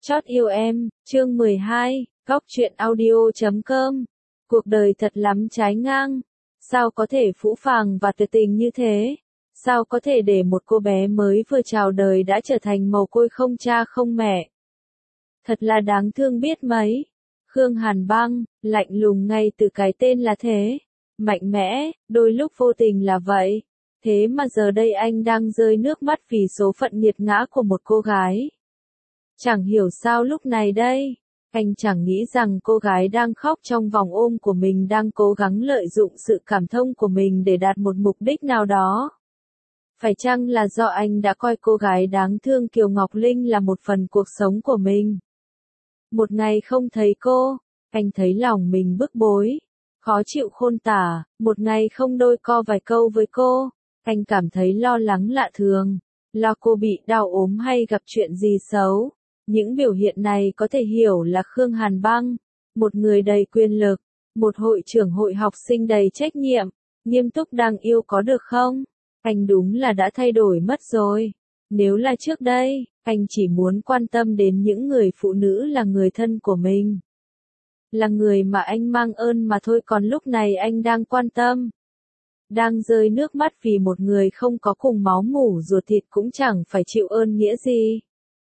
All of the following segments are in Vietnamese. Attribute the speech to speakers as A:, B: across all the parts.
A: Chót yêu em, chương 12, góc truyện audio.com. Cuộc đời thật lắm trái ngang. Sao có thể phũ phàng và tuyệt tình như thế? Sao có thể để một cô bé mới vừa chào đời đã trở thành mồ côi không cha không mẹ? Thật là đáng thương biết mấy. Khương Hàn Băng, lạnh lùng ngay từ cái tên là thế. Mạnh mẽ, đôi lúc vô tình là vậy. Thế mà giờ đây anh đang rơi nước mắt vì số phận nghiệt ngã của một cô gái. Chẳng hiểu sao lúc này đây, anh chẳng nghĩ rằng cô gái đang khóc trong vòng ôm của mình đang cố gắng lợi dụng sự cảm thông của mình để đạt một mục đích nào đó. Phải chăng là do anh đã coi cô gái đáng thương Kiều Ngọc Linh là một phần cuộc sống của mình? Một ngày không thấy cô, anh thấy lòng mình bức bối, khó chịu khôn tả. Một ngày không đôi co vài câu với cô, anh cảm thấy lo lắng lạ thường, lo cô bị đau ốm hay gặp chuyện gì xấu. Những biểu hiện này có thể hiểu là Khương Hàn Băng, một người đầy quyền lực, một hội trưởng hội học sinh đầy trách nhiệm, nghiêm túc đang yêu có được không? Anh đúng là đã thay đổi mất rồi. Nếu là trước đây, anh chỉ muốn quan tâm đến những người phụ nữ là người thân của mình. Là người mà anh mang ơn mà thôi, còn lúc này anh đang quan tâm. Đang rơi nước mắt vì một người không có cùng máu mủ ruột thịt cũng chẳng phải chịu ơn nghĩa gì.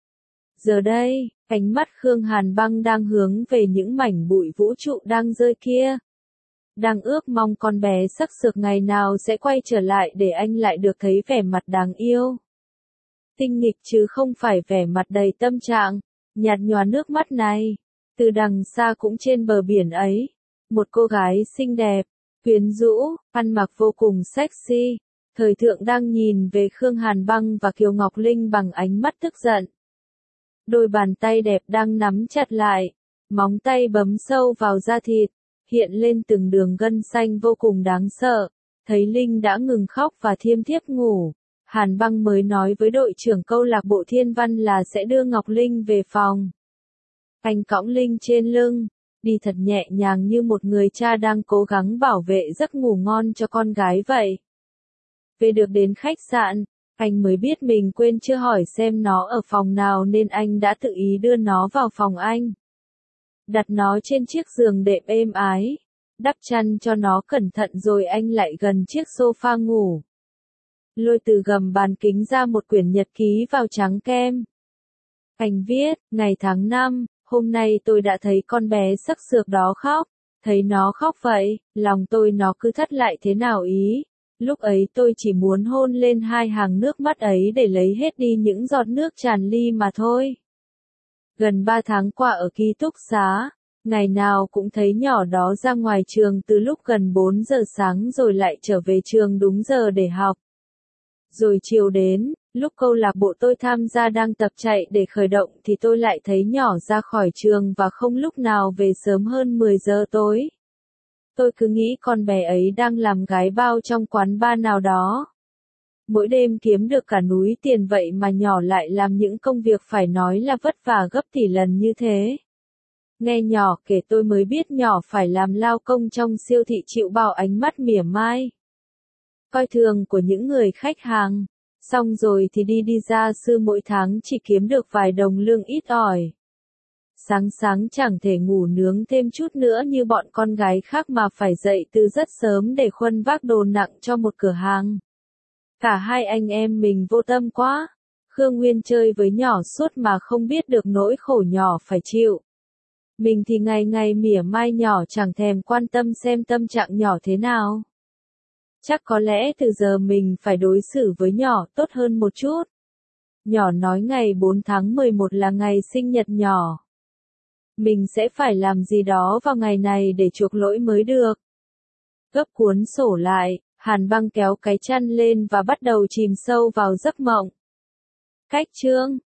A: Giờ đây, ánh mắt Khương Hàn Băng đang hướng về những mảnh bụi vũ trụ đang rơi kia. Đang ước mong con bé sắc sược ngày nào sẽ quay trở lại để anh lại được thấy vẻ mặt đáng yêu. Tinh nghịch chứ không phải vẻ mặt đầy tâm trạng, nhạt nhòa nước mắt này. Từ đằng xa cũng trên bờ biển ấy, một cô gái xinh đẹp, quyến rũ, ăn mặc vô cùng sexy. Thời thượng đang nhìn về Khương Hàn Băng và Kiều Ngọc Linh bằng ánh mắt tức giận. Đôi bàn tay đẹp đang nắm chặt lại, móng tay bấm sâu vào da thịt, hiện lên từng đường gân xanh vô cùng đáng sợ. Thấy Linh đã ngừng khóc và thiêm thiếp ngủ, Hàn Băng mới nói với đội trưởng câu lạc bộ Thiên Văn là sẽ đưa Ngọc Linh về phòng. Anh cõng Linh trên lưng, đi thật nhẹ nhàng như một người cha đang cố gắng bảo vệ giấc ngủ ngon cho con gái vậy. Về được đến khách sạn, anh mới biết mình quên chưa hỏi xem nó ở phòng nào nên anh đã tự ý đưa nó vào phòng anh. Đặt nó trên chiếc giường đệm êm ái, đắp chăn cho nó cẩn thận rồi anh lại gần chiếc sofa ngủ. Lôi từ gầm bàn kính ra một quyển nhật ký vào trắng kem. Anh viết, ngày tháng 5, hôm nay tôi đã thấy con bé sắc sược đó khóc, thấy nó khóc vậy, lòng tôi nó cứ thắt lại thế nào ý. Lúc ấy tôi chỉ muốn hôn lên hai hàng nước mắt ấy để lấy hết đi những giọt nước tràn ly mà thôi. Gần 3 tháng qua ở ký túc xá, ngày nào cũng thấy nhỏ đó ra ngoài trường từ lúc gần 4 giờ sáng rồi lại trở về trường đúng giờ để học. Rồi chiều đến, lúc câu lạc bộ tôi tham gia đang tập chạy để khởi động thì tôi lại thấy nhỏ ra khỏi trường và không lúc nào về sớm hơn 10 giờ tối. Tôi cứ nghĩ con bé ấy đang làm gái bao trong quán bar nào đó. Mỗi đêm kiếm được cả núi tiền vậy mà nhỏ lại làm những công việc phải nói là vất vả gấp tỷ lần như thế. Nghe nhỏ kể tôi mới biết nhỏ phải làm lao công trong siêu thị chịu bao ánh mắt mỉa mai, coi thường của những người khách hàng. Xong rồi thì đi gia sư mỗi tháng chỉ kiếm được vài đồng lương ít ỏi. Sáng sáng chẳng thể ngủ nướng thêm chút nữa như bọn con gái khác mà phải dậy từ rất sớm để khuân vác đồ nặng cho một cửa hàng. Cả hai anh em mình vô tâm quá. Khương Nguyên chơi với nhỏ suốt mà không biết được nỗi khổ nhỏ phải chịu. Mình thì ngày ngày mỉa mai nhỏ chẳng thèm quan tâm xem tâm trạng nhỏ thế nào. Chắc có lẽ từ giờ mình phải đối xử với nhỏ tốt hơn một chút. Nhỏ nói ngày 4 tháng 11 là ngày sinh nhật nhỏ. Mình sẽ phải làm gì đó vào ngày này để chuộc lỗi mới được. Gấp cuốn sổ lại, Hàn Băng kéo cái chăn lên và bắt đầu chìm sâu vào giấc mộng. Cách chương